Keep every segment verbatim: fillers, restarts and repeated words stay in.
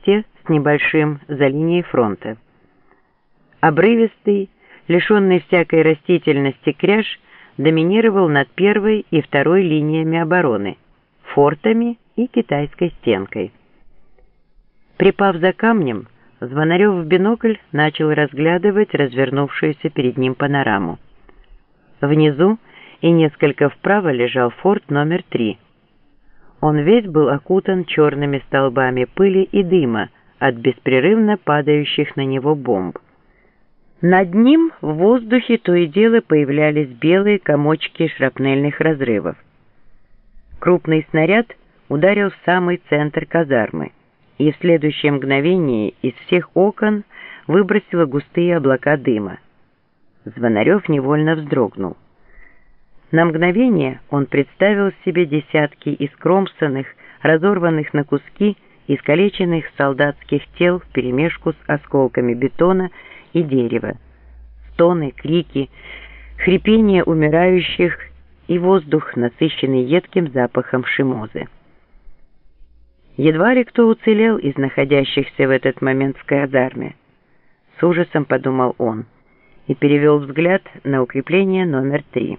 версте с небольшим за линией фронта. Обрывистый, лишенный всякой растительности кряж доминировал над первой и второй линиями обороны, фортами и китайской стенкой. Припав за камнем, Звонарев в бинокль начал разглядывать развернувшуюся перед ним панораму. Внизу и несколько вправо лежал форт номер три. Он весь был окутан черными столбами пыли и дыма от беспрерывно падающих на него бомб. Над ним в воздухе то и дело появлялись белые комочки шрапнельных разрывов. Крупный снаряд ударил в самый центр казармы, и в следующее мгновение из всех окон выбросило густые облака дыма. Звонарев невольно вздрогнул. На мгновение он представил себе десятки искромсанных, разорванных на куски, искалеченных солдатских тел вперемешку с осколками бетона и дерева, стоны, крики, хрипение умирающих и воздух, насыщенный едким запахом шимозы. Едва ли кто уцелел из находящихся в этот момент в казарме. С ужасом подумал он и перевел взгляд на укрепление номер три.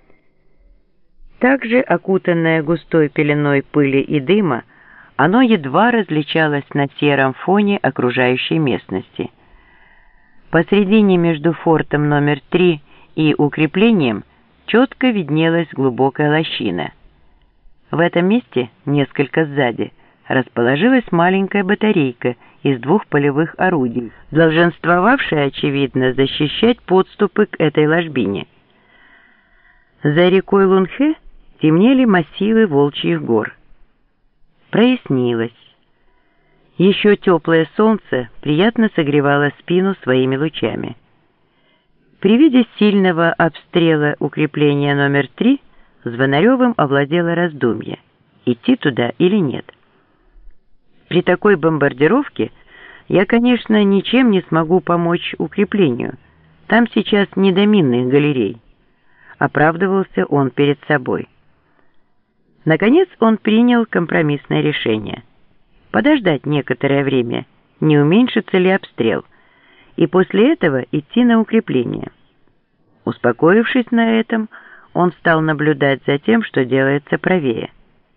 Также окутанное густой пеленой пыли и дыма, оно едва различалось на сером фоне окружающей местности. Посредине между фортом номер три и укреплением четко виднелась глубокая лощина. В этом месте, несколько сзади, расположилась маленькая батарейка из двух полевых орудий, долженствовавшая, очевидно, защищать подступы к этой ложбине. За рекой Лунхэ темнели массивы Волчьих гор. Прояснилось. Еще теплое солнце приятно согревало спину своими лучами. При виде сильного обстрела укрепления номер три Звонаревым овладело раздумье, идти туда или нет. При такой бомбардировке я, конечно, ничем не смогу помочь укреплению. Там сейчас не до минных галерей. Оправдывался он перед собой. Наконец он принял компромиссное решение. Подождать некоторое время, не уменьшится ли обстрел, и после этого идти на укрепление. Успокоившись на этом, он стал наблюдать за тем, что делается правее.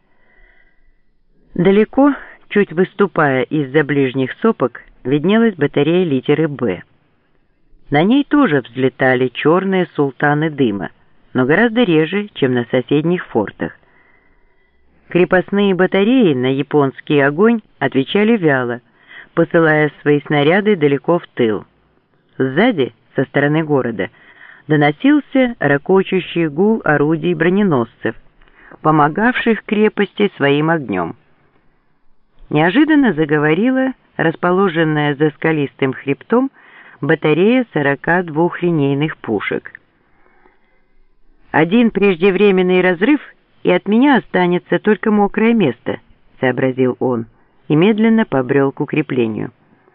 Далеко, чуть выступая из-за ближних сопок, виднелась батарея литеры «Б». На ней тоже взлетали черные султаны дыма, но гораздо реже, чем на соседних фортах. Крепостные батареи на японский огонь отвечали вяло, посылая свои снаряды далеко в тыл. Сзади, со стороны города, доносился рокочущий гул орудий броненосцев, помогавших крепости своим огнем. Неожиданно заговорила расположенная за скалистым хребтом батарея сорока двух линейных пушек. «Один преждевременный разрыв, и от меня останется только мокрое место», — сообразил он и медленно побрел к укреплению.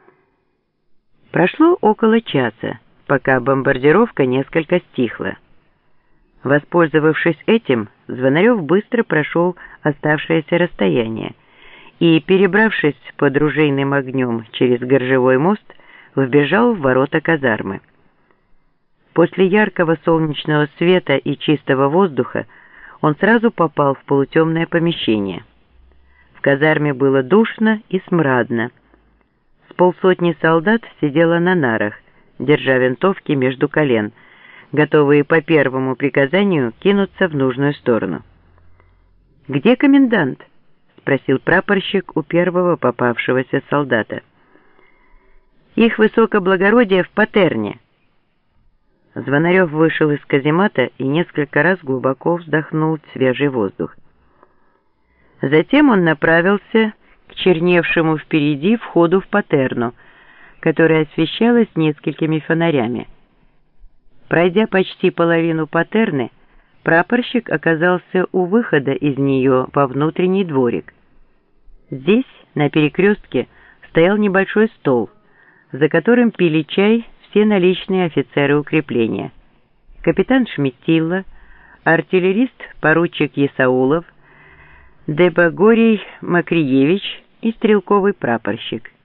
Прошло около часа, пока бомбардировка несколько стихла. Воспользовавшись этим, Звонарев быстро прошел оставшееся расстояние и, перебравшись под ружейным огнем через Горжевой мост, вбежал в ворота казармы. После яркого солнечного света и чистого воздуха он сразу попал в полутемное помещение. В казарме было душно и смрадно. С полсотни солдат сидело на нарах, держа винтовки между колен, готовые по первому приказанию кинуться в нужную сторону. «Где комендант?» — спросил прапорщик у первого попавшегося солдата. «Их высокоблагородие в Патерне». Звонарев вышел из каземата и несколько раз глубоко вздохнул свежий воздух. Затем он направился к черневшему впереди входу в Патерну, которая освещалась несколькими фонарями. Пройдя почти половину Патерны, прапорщик оказался у выхода из нее во внутренний дворик. Здесь, на перекрестке, стоял небольшой стол, за которым пили чай все наличные офицеры укрепления: капитан Шметилла, артиллерист поручик Есаулов, Дебогорий Макриевич и стрелковый прапорщик.